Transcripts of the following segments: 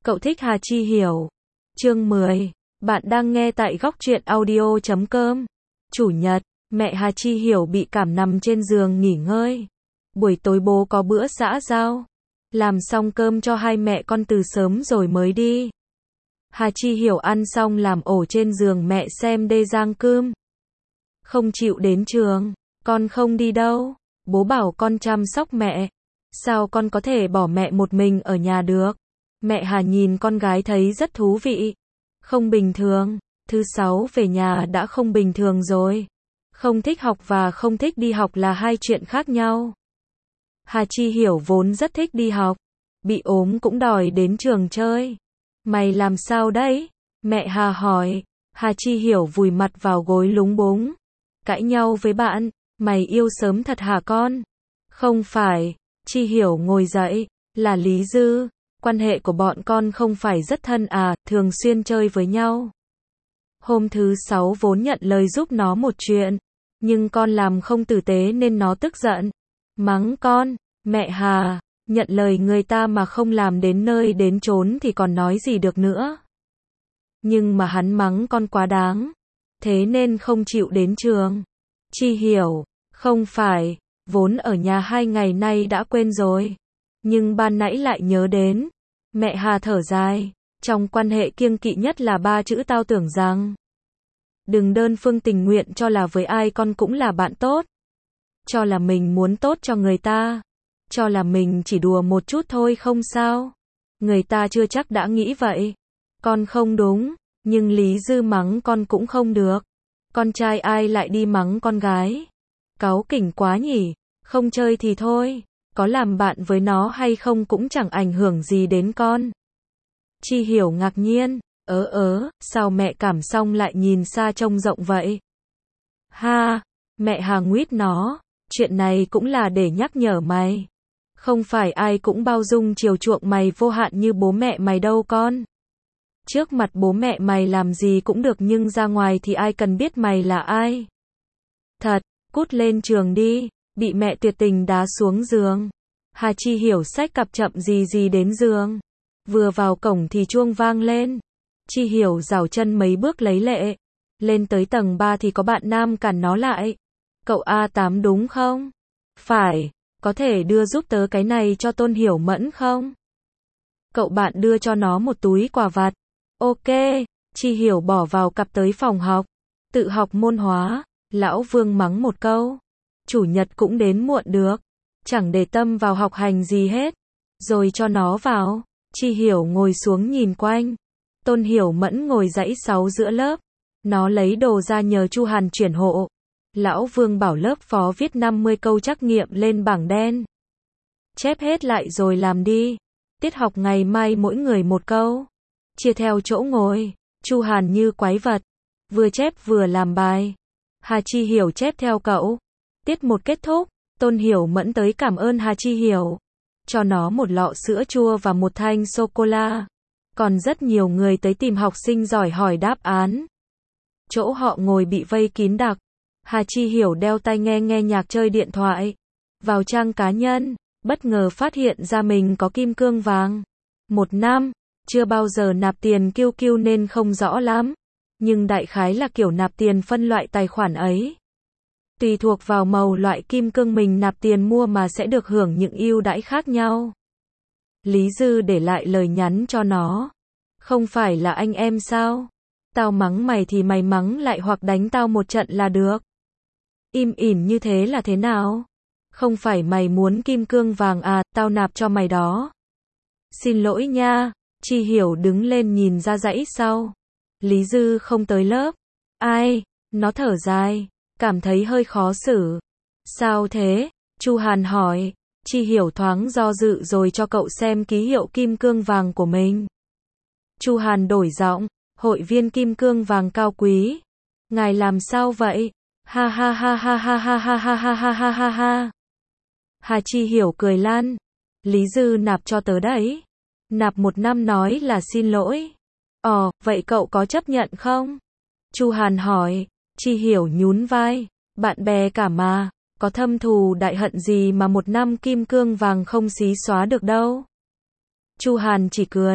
Cậu thích Hà Chi Hiểu. Chương 10. Bạn đang nghe tại góc truyện audio.com. Chủ nhật, mẹ Hà Chi Hiểu bị cảm nằm trên giường nghỉ ngơi. Buổi tối bố có bữa xã giao. Làm xong cơm cho hai mẹ con từ sớm rồi mới đi. Hà Chi Hiểu ăn xong làm ổ trên giường mẹ xem đê giang cơm. Không chịu đến trường, con không đi đâu. Bố bảo con chăm sóc mẹ. Sao con có thể bỏ mẹ một mình ở nhà được? Mẹ Hà nhìn con gái thấy rất thú vị. Không bình thường, thứ sáu về nhà đã không bình thường rồi. Không thích học và không thích đi học là hai chuyện khác nhau. Hà Chi Hiểu vốn rất thích đi học. Bị ốm cũng đòi đến trường chơi. Mày làm sao đấy? Mẹ Hà hỏi. Hà Chi Hiểu vùi mặt vào gối lúng búng. Cãi nhau với bạn, mày yêu sớm thật hả con? Không phải. Chi Hiểu ngồi dậy, là Lý Dư. Quan hệ của bọn con không phải rất thân à, thường xuyên chơi với nhau. Hôm thứ sáu vốn nhận lời giúp nó một chuyện, nhưng con làm không tử tế nên nó tức giận. Mắng con, mẹ Hà, nhận lời người ta mà không làm đến nơi đến chốn thì còn nói gì được nữa. Nhưng mà hắn mắng con quá đáng, thế nên không chịu đến trường. Chi Hiểu, không phải, vốn ở nhà 2 ngày nay đã quên rồi. Nhưng ban nãy lại nhớ đến. Mẹ Hà thở dài, trong quan hệ kiêng kỵ nhất là 3 chữ tao tưởng rằng. Đừng đơn phương tình nguyện cho là với ai con cũng là bạn tốt. Cho là mình muốn tốt cho người ta. Cho là mình chỉ đùa một chút thôi không sao. Người ta chưa chắc đã nghĩ vậy. Con không đúng, nhưng Lý Dư mắng con cũng không được. Con trai ai lại đi mắng con gái? Cáu kỉnh quá nhỉ, không chơi thì thôi. Có làm bạn với nó hay không cũng chẳng ảnh hưởng gì đến con. Chi Hiểu ngạc nhiên, sao mẹ cảm xong lại nhìn xa trông rộng vậy? Ha, mẹ Hà nguyết nó, chuyện này cũng là để nhắc nhở mày. Không phải ai cũng bao dung chiều chuộng mày vô hạn như bố mẹ mày đâu con. Trước mặt bố mẹ mày làm gì cũng được nhưng ra ngoài thì ai cần biết mày là ai. Thật, cút lên trường đi. Bị mẹ tuyệt tình đá xuống giường. Hà Chi Hiểu xách cặp chậm gì đến giường. Vừa vào cổng thì chuông vang lên. Chi Hiểu giảo chân mấy bước lấy lệ. Lên tới tầng 3 thì có bạn nam cản nó lại. Cậu A8 đúng không? Phải, có thể đưa giúp tớ cái này cho Tôn Hiểu Mẫn không? Cậu bạn đưa cho nó một túi quà vặt. Ok, Chi Hiểu bỏ vào cặp tới phòng học. Tự học môn hóa, lão Vương mắng một câu. Chủ nhật cũng đến muộn được. Chẳng để tâm vào học hành gì hết. Rồi cho nó vào. Chi Hiểu ngồi xuống nhìn quanh. Tôn Hiểu Mẫn ngồi dãy 6 giữa lớp. Nó lấy đồ ra nhờ Chu Hàn chuyển hộ. Lão Vương bảo lớp phó viết 50 câu trắc nghiệm lên bảng đen. Chép hết lại rồi làm đi. Tiết học ngày mai mỗi người một câu. Chia theo chỗ ngồi. Chu Hàn như quái vật. Vừa chép vừa làm bài. Hà Chi Hiểu chép theo cậu. Tiết 1 kết thúc, Tôn Hiểu Mẫn tới cảm ơn Hà Chi Hiểu. Cho nó một lọ sữa chua và một thanh sô-cô-la. Còn rất nhiều người tới tìm học sinh giỏi hỏi đáp án. Chỗ họ ngồi bị vây kín đặc. Hà Chi Hiểu đeo tai nghe nhạc chơi điện thoại. Vào trang cá nhân, bất ngờ phát hiện ra mình có kim cương vàng. 1 năm, chưa bao giờ nạp tiền QQ nên không rõ lắm. Nhưng đại khái là kiểu nạp tiền phân loại tài khoản ấy. Tùy thuộc vào màu loại kim cương mình nạp tiền mua mà sẽ được hưởng những ưu đãi khác nhau. Lý Dư để lại lời nhắn cho nó. Không phải là anh em sao? Tao mắng mày thì mày mắng lại hoặc đánh tao một trận là được. Im ỉm như thế là thế nào? Không phải mày muốn kim cương vàng à, tao nạp cho mày đó. Xin lỗi nha. Chi Hiểu đứng lên nhìn ra dãy sau. Lý Dư không tới lớp. Ai? Nó thở dài. Cảm thấy hơi khó xử. Sao thế? Chu Hàn hỏi. Chi Hiểu thoáng do dự rồi cho cậu xem ký hiệu kim cương vàng của mình. Chu Hàn đổi giọng. Hội viên kim cương vàng cao quý. Ngài làm sao vậy? Ha ha ha ha ha ha ha ha ha ha ha ha ha. Hà Chi Hiểu cười lan. Lý Dư nạp cho tớ đấy. Nạp 1 năm nói là xin lỗi. Vậy cậu có chấp nhận không? Chu Hàn hỏi. Chi Hiểu nhún vai. Bạn bè cả mà. Có thâm thù đại hận gì mà 1 năm kim cương vàng không xí xóa được đâu. Chu Hàn chỉ cười.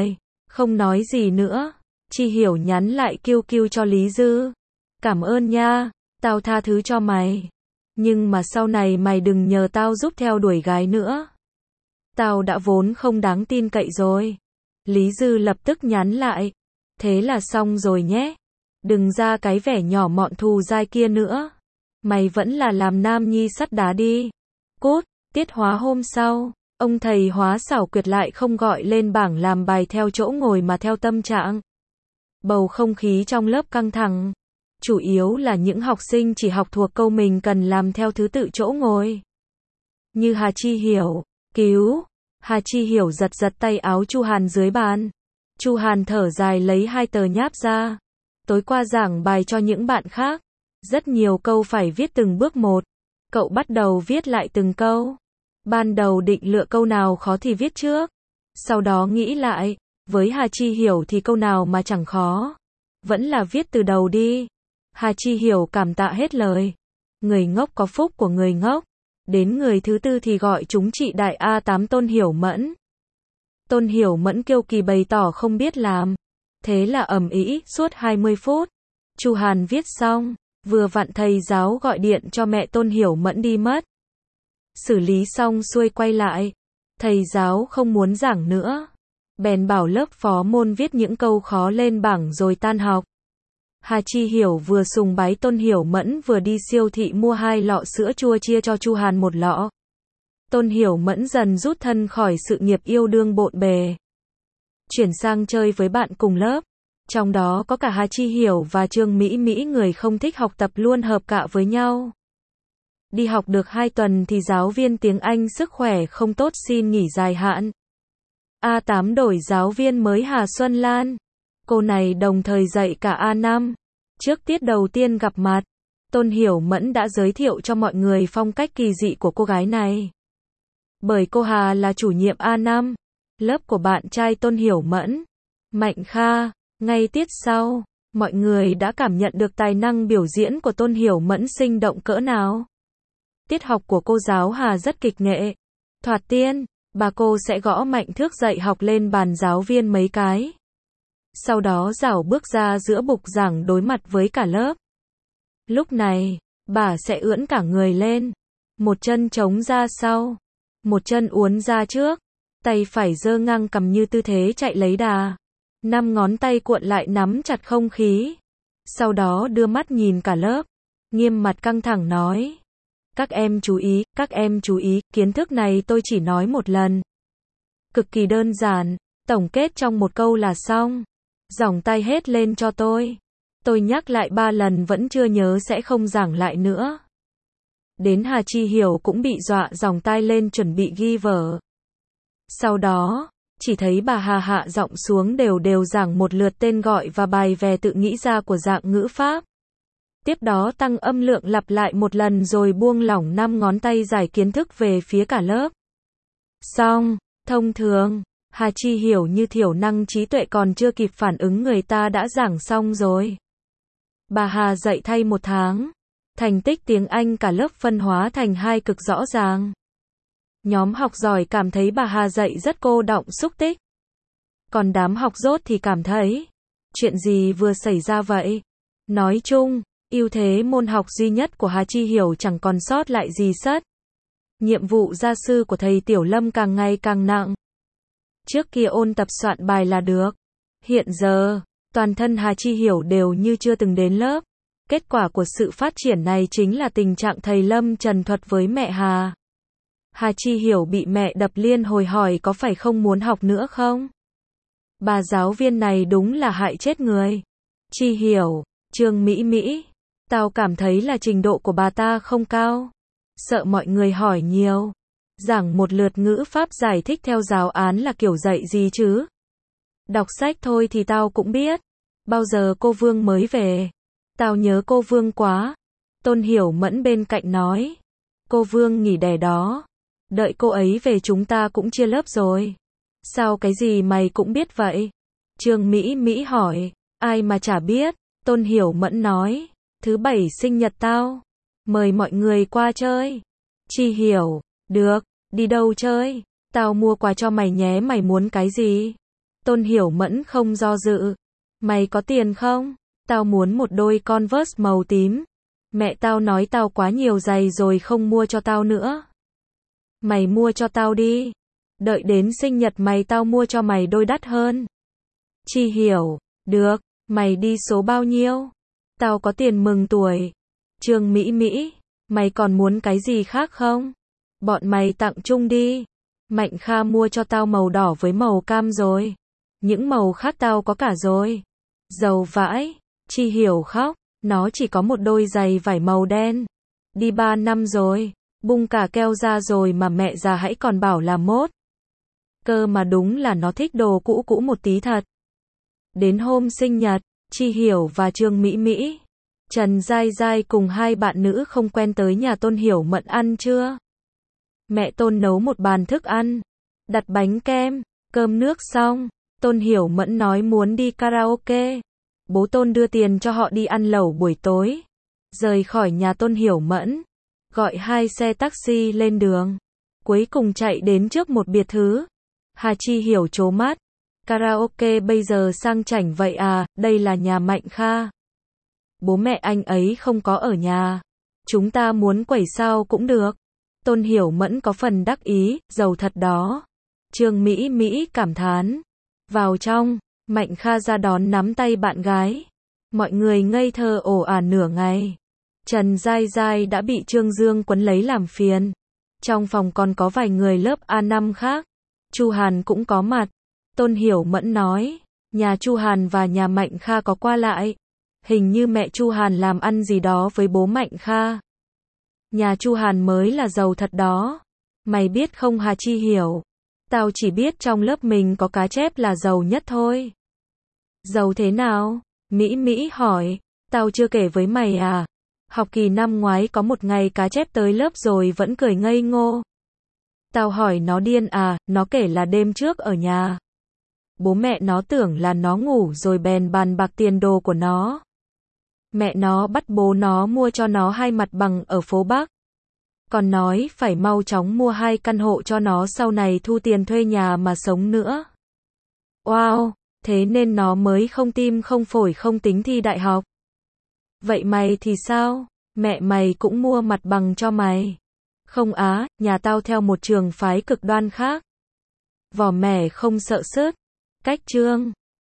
Không nói gì nữa. Chi Hiểu nhắn lại QQ cho Lý Dư. Cảm ơn nha, tao tha thứ cho mày. Nhưng mà sau này mày đừng nhờ tao giúp theo đuổi gái nữa. Tao đã vốn không đáng tin cậy rồi. Lý Dư lập tức nhắn lại. Thế là xong rồi nhé. Đừng ra cái vẻ nhỏ mọn thù dai kia nữa. Mày vẫn là làm nam nhi sắt đá đi. Cút. Tiết hóa hôm sau, ông thầy hóa xảo quyệt lại không gọi lên bảng làm bài theo chỗ ngồi mà theo tâm trạng. Bầu không khí trong lớp căng thẳng. Chủ yếu là những học sinh chỉ học thuộc câu mình cần làm theo thứ tự chỗ ngồi. Như Hà Chi Hiểu, cứu. Hà Chi Hiểu giật giật tay áo Chu Hàn dưới bàn. Chu Hàn thở dài lấy 2 tờ nháp ra. Tối qua giảng bài cho những bạn khác. Rất nhiều câu phải viết từng bước một. Cậu bắt đầu viết lại từng câu. Ban đầu định lựa câu nào khó thì viết trước. Sau đó nghĩ lại, với Hà Chi Hiểu thì câu nào mà chẳng khó. Vẫn là viết từ đầu đi. Hà Chi Hiểu cảm tạ hết lời. Người ngốc có phúc của người ngốc. Đến người thứ tư thì gọi chúng chị đại A8 Tôn Hiểu Mẫn. Tôn Hiểu Mẫn kiêu kỳ bày tỏ không biết làm. Thế là ầm ĩ suốt 20 phút. Chu Hàn viết xong, vừa vặn thầy giáo gọi điện cho mẹ Tôn Hiểu Mẫn đi mất. Xử lý xong xuôi quay lại. Thầy giáo không muốn giảng nữa. Bèn bảo lớp phó môn viết những câu khó lên bảng rồi tan học. Hà Chi Hiểu vừa sùng bái Tôn Hiểu Mẫn vừa đi siêu thị mua 2 lọ sữa chua chia cho Chu Hàn 1 lọ. Tôn Hiểu Mẫn dần rút thân khỏi sự nghiệp yêu đương bộn bề. Chuyển sang chơi với bạn cùng lớp. Trong đó có cả Hà Chi Hiểu và Trương Mỹ Mỹ, người không thích học tập luôn hợp cạ với nhau. Đi học được 2 tuần thì giáo viên tiếng Anh sức khỏe không tốt xin nghỉ dài hạn. A8 đổi giáo viên mới Hà Xuân Lan. Cô này đồng thời dạy cả A5. Trước tiết đầu tiên gặp mặt, Tôn Hiểu Mẫn đã giới thiệu cho mọi người phong cách kỳ dị của cô gái này. Bởi cô Hà là chủ nhiệm A5, lớp của bạn trai Tôn Hiểu Mẫn, Mạnh Kha. Ngay tiết sau, mọi người đã cảm nhận được tài năng biểu diễn của Tôn Hiểu Mẫn sinh động cỡ nào. Tiết học của cô giáo Hà rất kịch nghệ. Thoạt tiên, bà cô sẽ gõ mạnh thước dạy học lên bàn giáo viên mấy cái. Sau đó rảo bước ra giữa bục giảng đối mặt với cả lớp. Lúc này, bà sẽ ưỡn cả người lên. Một chân chống ra sau. Một chân uốn ra trước. Tay phải giơ ngang cằm như tư thế chạy lấy đà. 5 ngón tay cuộn lại nắm chặt không khí. Sau đó đưa mắt nhìn cả lớp. Nghiêm mặt căng thẳng nói. Các em chú ý, kiến thức này tôi chỉ nói một lần. Cực kỳ đơn giản, tổng kết trong một câu là xong. Giỏng tay hết lên cho tôi. Tôi nhắc lại 3 lần vẫn chưa nhớ sẽ không giảng lại nữa. Đến Hà Chi Hiểu cũng bị dọa giỏng tay lên chuẩn bị ghi vở. Sau đó, chỉ thấy bà Hà hạ giọng xuống đều đều giảng một lượt tên gọi và bài vè tự nghĩ ra của dạng ngữ pháp. Tiếp đó tăng âm lượng lặp lại một lần rồi buông lỏng 5 ngón tay giải kiến thức về phía cả lớp. Xong, thông thường, Hà Chi Hiểu như thiểu năng trí tuệ còn chưa kịp phản ứng người ta đã giảng xong rồi. Bà Hà dạy thay 1 tháng. Thành tích tiếng Anh cả lớp phân hóa thành 2 cực rõ ràng. Nhóm học giỏi cảm thấy bà Hà dạy rất cô đọng xúc tích. Còn đám học dốt thì cảm thấy, chuyện gì vừa xảy ra vậy? Nói chung, ưu thế môn học duy nhất của Hà Chi Hiểu chẳng còn sót lại gì sất. Nhiệm vụ gia sư của thầy Tiểu Lâm càng ngày càng nặng. Trước kia ôn tập soạn bài là được. Hiện giờ, toàn thân Hà Chi Hiểu đều như chưa từng đến lớp. Kết quả của sự phát triển này chính là tình trạng thầy Lâm trần thuật với mẹ Hà. Hà Chi Hiểu bị mẹ đập liên hồi hỏi có phải không muốn học nữa không? Bà giáo viên này đúng là hại chết người. Chi Hiểu, Trương Mỹ Mỹ, tao cảm thấy là trình độ của bà ta không cao. Sợ mọi người hỏi nhiều. Giảng một lượt ngữ pháp giải thích theo giáo án là kiểu dạy gì chứ? Đọc sách thôi thì tao cũng biết. Bao giờ cô Vương mới về? Tao nhớ cô Vương quá. Tôn Hiểu Mẫn bên cạnh nói. Cô Vương nghỉ đẻ đó. Đợi cô ấy về chúng ta cũng chia lớp rồi. Sao cái gì mày cũng biết vậy? Trương Mỹ Mỹ hỏi. Ai mà chả biết. Tôn Hiểu Mẫn nói. Thứ 7 sinh nhật tao. Mời mọi người qua chơi. Chi Hiểu. Được. Đi đâu chơi? Tao mua quà cho mày nhé, mày muốn cái gì? Tôn Hiểu Mẫn không do dự. Mày có tiền không? Tao muốn một đôi Converse màu tím. Mẹ tao nói tao quá nhiều giày rồi không mua cho tao nữa. Mày mua cho tao đi. Đợi đến sinh nhật mày tao mua cho mày đôi đắt hơn. Chi Hiểu, được, mày đi số bao nhiêu? Tao có tiền mừng tuổi. Trương Mỹ Mỹ, mày còn muốn cái gì khác không? Bọn mày tặng chung đi. Mạnh Kha mua cho tao màu đỏ với màu cam rồi. Những màu khác tao có cả rồi. Giàu vãi, Chi Hiểu khóc, nó chỉ có một đôi giày vải màu đen. Đi 3 năm rồi, bung cả keo ra rồi mà mẹ già hãy còn bảo là mốt. Cơ mà đúng là nó thích đồ cũ cũ một tí thật. Đến hôm sinh nhật, Chi Hiểu và Trương Mỹ Mỹ, Trần Giai Giai cùng hai bạn nữ không quen tới nhà Tôn Hiểu Mẫn ăn trưa. Mẹ Tôn nấu một bàn thức ăn, đặt bánh kem, cơm nước xong, Tôn Hiểu Mẫn nói muốn đi karaoke. Bố Tôn đưa tiền cho họ đi ăn lẩu buổi tối. Rời khỏi nhà Tôn Hiểu Mẫn, gọi 2 xe taxi lên đường. Cuối cùng chạy đến trước một biệt thự. Hà Chi Hiểu trố mắt. Karaoke bây giờ sang chảnh vậy à, đây là nhà Mạnh Kha. Bố mẹ anh ấy không có ở nhà. Chúng ta muốn quẩy sao cũng được. Tôn Hiểu Mẫn có phần đắc ý, giàu thật đó. Trương Mỹ Mỹ cảm thán. Vào trong, Mạnh Kha ra đón nắm tay bạn gái. Mọi người ngây thơ ồ ả nửa ngày. Trần Giai Giai đã bị Trương Dương quấn lấy làm phiền. Trong phòng còn có vài người lớp A5 khác. Chu Hàn cũng có mặt. Tôn Hiểu Mẫn nói, nhà Chu Hàn và nhà Mạnh Kha có qua lại. Hình như mẹ Chu Hàn làm ăn gì đó với bố Mạnh Kha. Nhà Chu Hàn mới là giàu thật đó. Mày biết không Hà Chi Hiểu? Tao chỉ biết trong lớp mình có cá chép là giàu nhất thôi. Giàu thế nào? Mỹ Mỹ hỏi. Tao chưa kể với mày à? Học kỳ năm ngoái có một ngày cá chép tới lớp rồi vẫn cười ngây ngô. Tao hỏi nó điên à, nó kể là đêm trước ở nhà. Bố mẹ nó tưởng là nó ngủ rồi bèn bàn bạc tiền đồ của nó. Mẹ nó bắt bố nó mua cho nó 2 mặt bằng ở phố Bắc. Còn nói phải mau chóng mua 2 căn hộ cho nó sau này thu tiền thuê nhà mà sống nữa. Wow, thế nên nó mới không tim không phổi không tính thi đại học. Vậy mày thì sao? Mẹ mày cũng mua mặt bằng cho mày. Không á, nhà tao theo một trường phái cực đoan khác. Vỏ mẻ không sợ sứt. Cách Trương